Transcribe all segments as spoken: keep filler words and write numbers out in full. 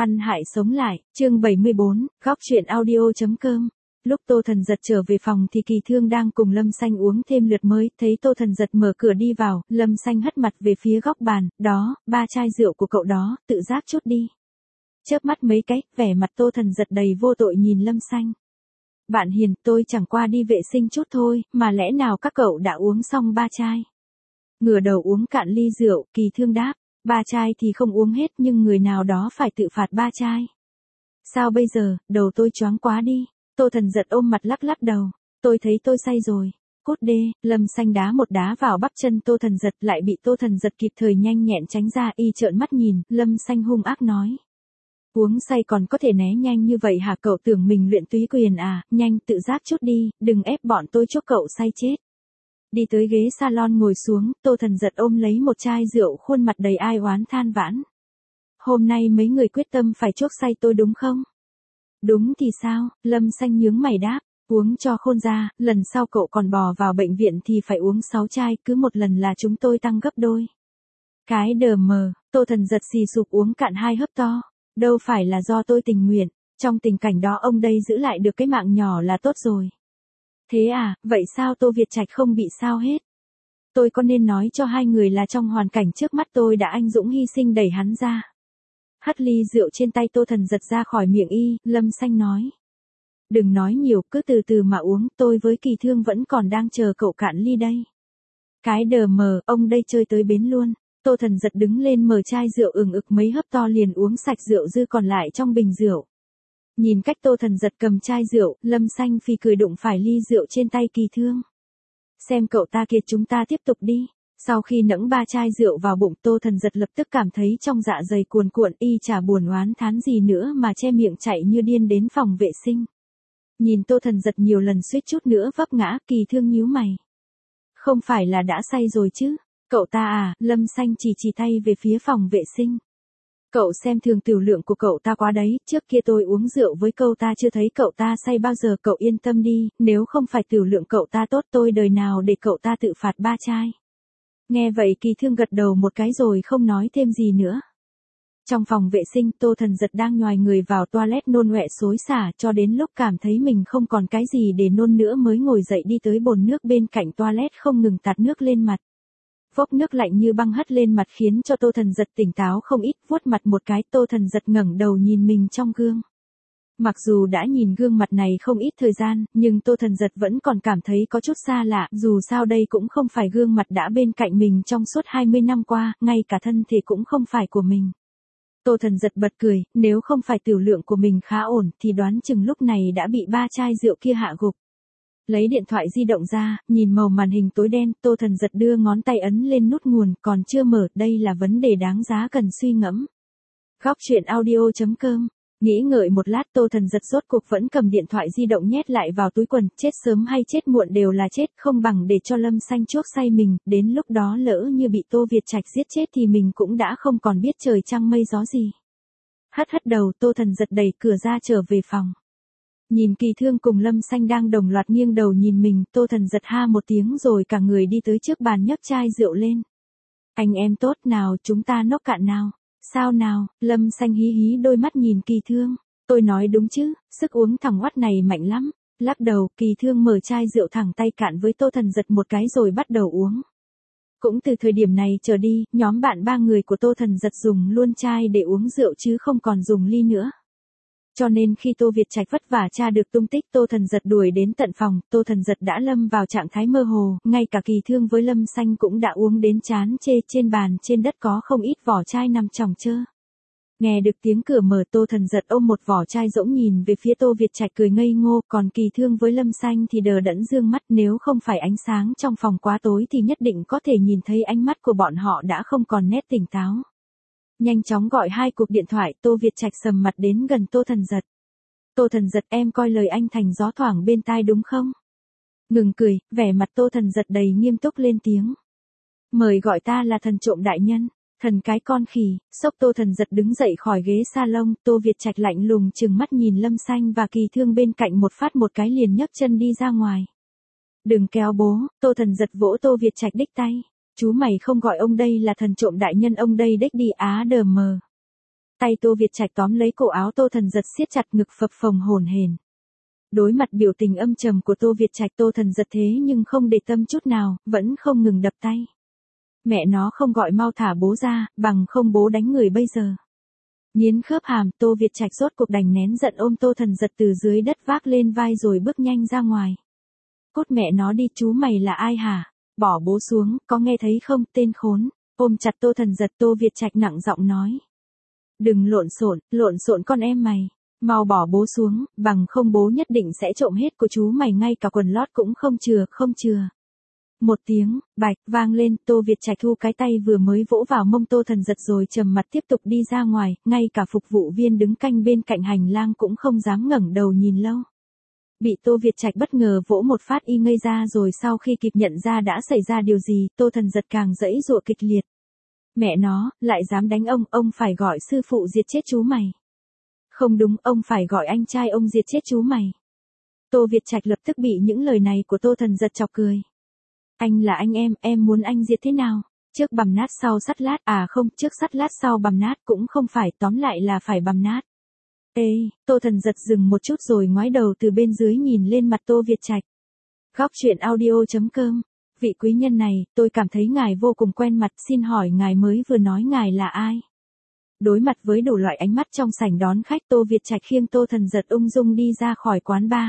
Ăn hại sống lại, chương bảy mươi bốn, góc chuyện audio.com. Lúc Tô Thần Giật trở về phòng thì Kỳ Thương đang cùng Lâm Xanh uống thêm lượt mới, thấy Tô Thần Giật mở cửa đi vào, Lâm Xanh hất mặt về phía góc bàn, đó, ba chai rượu của cậu đó, tự giác chút đi. Chớp mắt mấy cái, vẻ mặt Tô Thần Giật đầy vô tội nhìn Lâm Xanh. Bạn hiền, tôi chẳng qua đi vệ sinh chút thôi, mà lẽ nào các cậu đã uống xong ba chai? Ngửa đầu uống cạn ly rượu, Kỳ Thương đáp. Ba chai thì không uống hết nhưng người nào đó phải tự phạt ba chai. Sao bây giờ, đầu tôi choáng quá đi. Tô Thần Giật ôm mặt lắc lắc đầu. Tôi thấy tôi say rồi. Cút đê, Lâm Xanh đá một đá vào bắp chân Tô Thần Giật lại bị Tô Thần Giật kịp thời nhanh nhẹn tránh ra y trợn mắt nhìn, Lâm Xanh hung ác nói. Uống say còn có thể né nhanh như vậy hả, cậu tưởng mình luyện túy quyền à, nhanh tự giác chút đi, đừng ép bọn tôi chốc cậu say chết. Đi tới ghế salon ngồi xuống, Tô Thần Giật ôm lấy một chai rượu, khuôn mặt đầy ai oán than vãn. Hôm nay mấy người quyết tâm phải chuốc say tôi đúng không? Đúng thì sao, Lâm Xanh nhướng mày đáp, uống cho khôn ra, lần sau cậu còn bò vào bệnh viện thì phải uống sáu chai, cứ một lần là chúng tôi tăng gấp đôi. Cái đờ mờ, Tô Thần Giật xì sụp uống cạn hai hớp to, đâu phải là do tôi tình nguyện, trong tình cảnh đó ông đây giữ lại được cái mạng nhỏ là tốt rồi. Thế à, vậy sao Tô Việt Trạch không bị sao hết? Tôi có nên nói cho hai người là trong hoàn cảnh trước mắt tôi đã anh dũng hy sinh đẩy hắn ra. Hất ly rượu trên tay Tô Thần Giật ra khỏi miệng y, Lâm Xanh nói. Đừng nói nhiều, cứ từ từ mà uống, tôi với Kỳ Thương vẫn còn đang chờ cậu cạn ly đây. Cái đờ mờ, ông đây chơi tới bến luôn. Tô Thần Giật đứng lên mở chai rượu ừng ực mấy hớp to liền uống sạch rượu dư còn lại trong bình rượu. Nhìn cách Tô Thần Giật cầm chai rượu, Lâm Xanh phì cười đụng phải ly rượu trên tay Kỳ Thương. Xem cậu ta kiệt, chúng ta tiếp tục đi. Sau khi nẫng ba chai rượu vào bụng, Tô Thần Giật lập tức cảm thấy trong dạ dày cuồn cuộn, y chả buồn oán thán gì nữa mà che miệng chạy như điên đến phòng vệ sinh. Nhìn Tô Thần Giật nhiều lần suýt chút nữa vấp ngã, Kỳ Thương nhíu mày. Không phải là đã say rồi chứ? Cậu ta à, Lâm Xanh chỉ chỉ tay về phía phòng vệ sinh. Cậu xem thường tiểu lượng của cậu ta quá đấy, trước kia tôi uống rượu với cậu ta chưa thấy cậu ta say bao giờ, cậu yên tâm đi, nếu không phải tiểu lượng cậu ta tốt tôi đời nào để cậu ta tự phạt ba chai. Nghe vậy Kỳ Thương gật đầu một cái rồi không nói thêm gì nữa. Trong phòng vệ sinh, Tô Thần Giật đang nhoài người vào toilet nôn ọe xối xả cho đến lúc cảm thấy mình không còn cái gì để nôn nữa mới ngồi dậy đi tới bồn nước bên cạnh toilet không ngừng tạt nước lên mặt. Vốc nước lạnh như băng hất lên mặt khiến cho Tô Thần Giật tỉnh táo không ít, vuốt mặt một cái, Tô Thần Giật ngẩng đầu nhìn mình trong gương. Mặc dù đã nhìn gương mặt này không ít thời gian, nhưng Tô Thần Giật vẫn còn cảm thấy có chút xa lạ, dù sao đây cũng không phải gương mặt đã bên cạnh mình trong suốt hai mươi năm qua, ngay cả thân thể cũng không phải của mình. Tô Thần Giật bật cười, nếu không phải tiểu lượng của mình khá ổn thì đoán chừng lúc này đã bị ba chai rượu kia hạ gục. Lấy điện thoại di động ra, nhìn màu màn hình tối đen, Tô Thần Giật đưa ngón tay ấn lên nút nguồn, còn chưa mở, đây là vấn đề đáng giá cần suy ngẫm. Góc chuyện audio.com. Nghĩ ngợi một lát, Tô Thần Giật rốt cuộc vẫn cầm điện thoại di động nhét lại vào túi quần, chết sớm hay chết muộn đều là chết, không bằng để cho Lâm Xanh chuốc say mình, đến lúc đó lỡ như bị Tô Việt Trạch giết chết thì mình cũng đã không còn biết trời trăng mây gió gì. Hất hất đầu, Tô Thần Giật đẩy cửa ra trở về phòng. Nhìn Kỳ Thương cùng Lâm Xanh đang đồng loạt nghiêng đầu nhìn mình, Tô Thần Giật ha một tiếng rồi cả người đi tới trước bàn nhấc chai rượu lên. Anh em tốt, nào chúng ta nốc cạn nào. Sao nào, Lâm Xanh hí hí đôi mắt nhìn Kỳ Thương. Tôi nói đúng chứ, sức uống thằng oắt này mạnh lắm. Lắc đầu, Kỳ Thương mở chai rượu thẳng tay cạn với Tô Thần Giật một cái rồi bắt đầu uống. Cũng từ thời điểm này trở đi, nhóm bạn ba người của Tô Thần Giật dùng luôn chai để uống rượu chứ không còn dùng ly nữa. Cho nên khi Tô Việt Trạch vất vả tra được tung tích Tô Thần Giật đuổi đến tận phòng, Tô Thần Giật đã lâm vào trạng thái mơ hồ, ngay cả Kỳ Thương với Lâm Xanh cũng đã uống đến chán chê, trên bàn trên đất có không ít vỏ chai nằm chồng chơ. Nghe được tiếng cửa mở, Tô Thần Giật ôm một vỏ chai rỗng nhìn về phía Tô Việt Trạch cười ngây ngô, còn Kỳ Thương với Lâm Xanh thì đờ đẫn dương mắt, nếu không phải ánh sáng trong phòng quá tối thì nhất định có thể nhìn thấy ánh mắt của bọn họ đã không còn nét tỉnh táo. Nhanh chóng gọi hai cuộc điện thoại, Tô Việt Trạch sầm mặt đến gần Tô Thần Giật. Tô Thần Giật, em coi lời anh thành gió thoảng bên tai đúng không? Ngừng cười, vẻ mặt Tô Thần Giật đầy nghiêm túc lên tiếng. Mời gọi ta là thần trộm đại nhân, thần cái con khỉ. Sốc Tô Thần Giật đứng dậy khỏi ghế salon, Tô Việt Trạch lạnh lùng trừng mắt nhìn Lâm Xanh và Kỳ Thương bên cạnh một phát một cái liền nhấc chân đi ra ngoài. Đừng kéo bố, Tô Thần Giật vỗ Tô Việt Trạch đích tay. Chú mày không gọi ông đây là thần trộm đại nhân, ông đây đếch đi á đờ mờ. Tay Tô Việt Trạch tóm lấy cổ áo Tô Thần Giật siết chặt ngực phập phồng hổn hển. Đối mặt biểu tình âm trầm của Tô Việt Trạch, Tô Thần Giật thế nhưng không để tâm chút nào, vẫn không ngừng đập tay. Mẹ nó không gọi mau thả bố ra, bằng không bố đánh người bây giờ. Nghiến khớp hàm, Tô Việt Trạch rốt cuộc đành nén giận ôm Tô Thần Giật từ dưới đất vác lên vai rồi bước nhanh ra ngoài. Cút mẹ nó đi, chú mày là ai hả? Bỏ bố xuống, có nghe thấy không, tên khốn. Ôm chặt Tô Thần Giật, Tô Việt Trạch nặng giọng nói. Đừng lộn xộn, lộn xộn con em mày. Mau bỏ bố xuống, bằng không bố nhất định sẽ trộm hết của chú mày, ngay cả quần lót cũng không chừa, không chừa. Một tiếng, bạch, vang lên, Tô Việt Trạch thu cái tay vừa mới vỗ vào mông Tô Thần Giật rồi trầm mặt tiếp tục đi ra ngoài, ngay cả phục vụ viên đứng canh bên cạnh hành lang cũng không dám ngẩng đầu nhìn lâu. Bị Tô Việt Trạch bất ngờ vỗ một phát y ngây ra, rồi sau khi kịp nhận ra đã xảy ra điều gì, Tô Thần Giật càng giãy giụa kịch liệt. Mẹ nó, lại dám đánh ông, ông phải gọi sư phụ diệt chết chú mày. Không đúng, ông phải gọi anh trai ông diệt chết chú mày. Tô Việt Trạch lập tức bị những lời này của Tô Thần Giật chọc cười. Anh là anh em, em muốn anh diệt thế nào? Trước bằm nát sau sắt lát, à không, trước sắt lát sau bằm nát cũng không phải, tóm lại là phải bằm nát. Ê, Tô Thần Giật dừng một chút rồi ngoái đầu từ bên dưới nhìn lên mặt Tô Việt Trạch. Góc truyện audio chấm com. Vị quý nhân này, tôi cảm thấy ngài vô cùng quen mặt, xin hỏi ngài mới vừa nói ngài là ai? Đối mặt với đủ loại ánh mắt trong sảnh đón khách, Tô Việt Trạch khiêng Tô Thần Giật ung dung đi ra khỏi quán bar.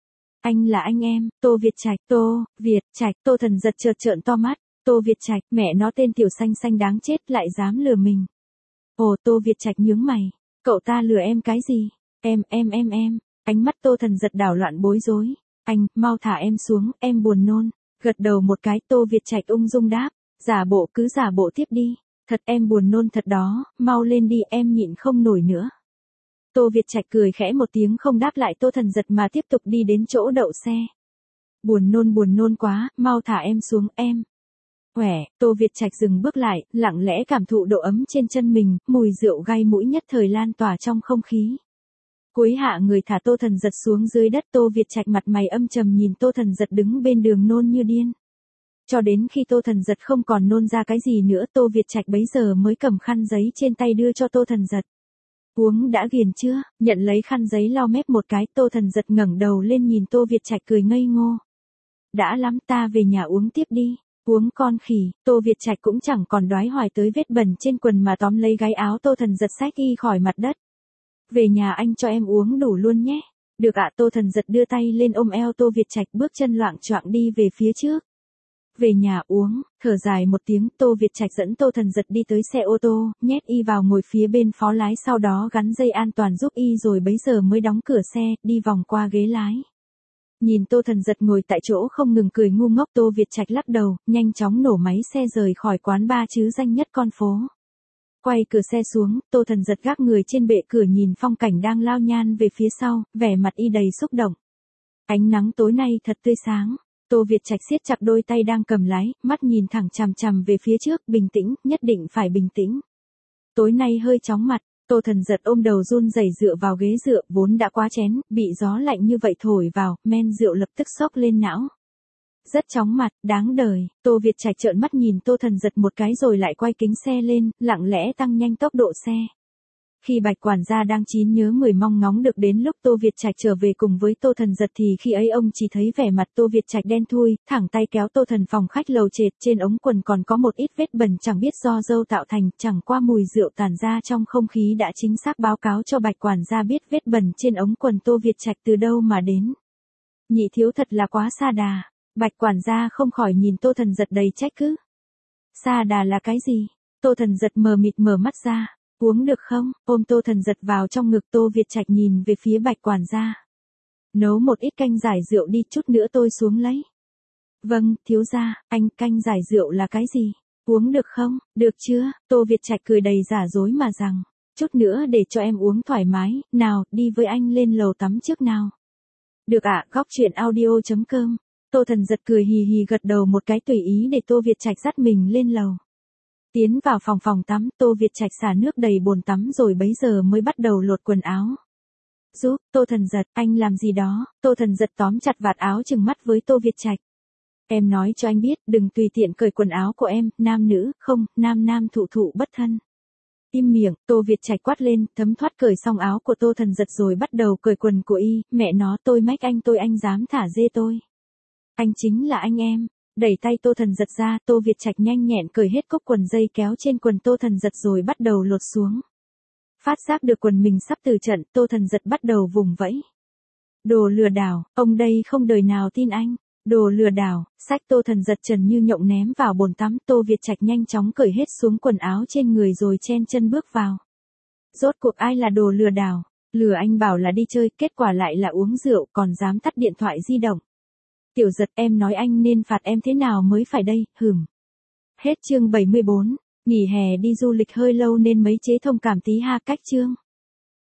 Anh là anh em, Tô Việt Trạch, Tô, Việt Trạch, Tô Thần Giật chợt trợn to mắt, Tô Việt Trạch, mẹ nó tên tiểu xanh xanh đáng chết lại dám lừa mình. Ồ, Tô Việt Trạch nhướng mày, cậu ta lừa em cái gì? Em, em em em, ánh mắt Tô Thần Giật đảo loạn bối rối. Anh, mau thả em xuống, em buồn nôn. Gật đầu một cái, Tô Việt Trạch ung dung đáp, giả bộ cứ giả bộ tiếp đi. Thật em buồn nôn thật đó, mau lên đi, em nhịn không nổi nữa. Tô Việt Trạch cười khẽ một tiếng không đáp lại Tô Thần Giật mà tiếp tục đi đến chỗ đậu xe. Buồn nôn buồn nôn quá, mau thả em xuống em. Khỏe, Tô Việt Trạch dừng bước lại, lặng lẽ cảm thụ độ ấm trên chân mình, mùi rượu gây mũi nhất thời lan tỏa trong không khí. Cúi hạ người thả Tô Thần Giật xuống dưới đất, Tô Việt Trạch mặt mày âm trầm nhìn Tô Thần Giật đứng bên đường nôn như điên. Cho đến khi Tô Thần Giật không còn nôn ra cái gì nữa, Tô Việt Trạch bấy giờ mới cầm khăn giấy trên tay đưa cho Tô Thần Giật. Uống đã ghiền chưa? Nhận lấy khăn giấy lau mép một cái, Tô Thần Giật ngẩng đầu lên nhìn Tô Việt Trạch cười ngây ngô. Đã lắm, ta về nhà uống tiếp đi. Uống con khỉ, Tô Việt Trạch cũng chẳng còn đoái hoài tới vết bẩn trên quần mà tóm lấy gáy áo Tô Thần Giật xách y khỏi mặt đất. Về nhà anh cho em uống đủ luôn nhé. Được ạ. Tô Thần Giật đưa tay lên ôm eo Tô Việt Trạch, bước chân loạng choạng đi về phía trước. Về nhà uống, thở dài một tiếng, Tô Việt Trạch dẫn Tô Thần Giật đi tới xe ô tô, nhét y vào ngồi phía bên phó lái, sau đó gắn dây an toàn giúp y rồi bấy giờ mới đóng cửa xe, đi vòng qua ghế lái. Nhìn Tô Thần Giật ngồi tại chỗ không ngừng cười ngu ngốc, Tô Việt Trạch lắc đầu, nhanh chóng nổ máy xe rời khỏi quán bar chứ danh nhất con phố. Quay cửa xe xuống, Tô Thần Giật gác người trên bệ cửa nhìn phong cảnh đang lao nhan về phía sau, vẻ mặt y đầy xúc động. Ánh nắng tối nay thật tươi sáng. Tô Việt Trạch siết chặt đôi tay đang cầm lái, mắt nhìn thẳng chằm chằm về phía trước, bình tĩnh, nhất định phải bình tĩnh. Tối nay hơi chóng mặt, Tô Thần Giật ôm đầu run rẩy dựa vào ghế dựa, vốn đã quá chén, bị gió lạnh như vậy thổi vào, men rượu lập tức xốc lên não. Rất chóng mặt, đáng đời. Tô Việt Trạch trợn mắt nhìn Tô Thần Giật một cái rồi lại quay kính xe lên, lặng lẽ tăng nhanh tốc độ xe. Khi Bạch quản gia đang chín nhớ mười mong ngóng được đến lúc Tô Việt Trạch trở về cùng với Tô Thần Giật thì khi ấy ông chỉ thấy vẻ mặt Tô Việt Trạch đen thui, thẳng tay kéo Tô Thần phòng khách lầu trệt, trên ống quần còn có một ít vết bẩn chẳng biết do dâu tạo thành, chẳng qua mùi rượu tản ra trong không khí đã chính xác báo cáo cho Bạch quản gia biết vết bẩn trên ống quần Tô Việt Trạch từ đâu mà đến. Nhị thiếu thật là quá sa đà. Bạch quản gia không khỏi nhìn Tô Thần Giật đầy trách cứ. Sa đà là cái gì? Tô Thần Giật mờ mịt mở mắt ra. Uống được không? Ôm Tô Thần Giật vào trong ngực, Tô Việt Trạch nhìn về phía Bạch quản gia. Nấu một ít canh giải rượu đi, chút nữa tôi xuống lấy. Vâng, thiếu gia. Anh, canh giải rượu là cái gì? Uống được không? Được chưa? Tô Việt Trạch cười đầy giả dối mà rằng. Chút nữa để cho em uống thoải mái, nào, đi với anh lên lầu tắm trước nào. Được ạ. À, góc truyện audio chấm com. Tô Thần Giật cười hì hì gật đầu một cái tùy ý để Tô Việt Trạch dắt mình lên lầu. Tiến vào phòng phòng tắm, Tô Việt Trạch xả nước đầy bồn tắm rồi bấy giờ mới bắt đầu lột quần áo. Giúp, Tô Thần Giật, anh làm gì đó? Tô Thần Giật tóm chặt vạt áo trừng mắt với Tô Việt Trạch. Em nói cho anh biết, đừng tùy tiện cởi quần áo của em, nam nữ, không, nam nam thụ thụ bất thân. Im miệng, Tô Việt Trạch quát lên, thấm thoát cởi xong áo của Tô Thần Giật rồi bắt đầu cởi quần của y, mẹ nó tôi mách anh tôi anh dám thả dê tôi. Anh chính là anh em. Đẩy tay Tô Thần Giật ra, Tô Việt Trạch nhanh nhẹn cởi hết cúc quần dây kéo trên quần Tô Thần Giật rồi bắt đầu lột xuống. Phát giác được quần mình sắp từ trận, Tô Thần Giật bắt đầu vùng vẫy. Đồ lừa đảo, ông đây không đời nào tin anh. Đồ lừa đảo, xách Tô Thần Giật trần như nhộng ném vào bồn tắm, Tô Việt Trạch nhanh chóng cởi hết xuống quần áo trên người rồi chen chân bước vào. Rốt cuộc ai là đồ lừa đảo? Lừa anh bảo là đi chơi, kết quả lại là uống rượu, còn dám tắt điện thoại di động. Tiểu Giật, em nói anh nên phạt em thế nào mới phải đây, hừm. Hết chương bảy mươi bốn, nghỉ hè đi du lịch hơi lâu nên mấy chế thông cảm tí ha, cách chương.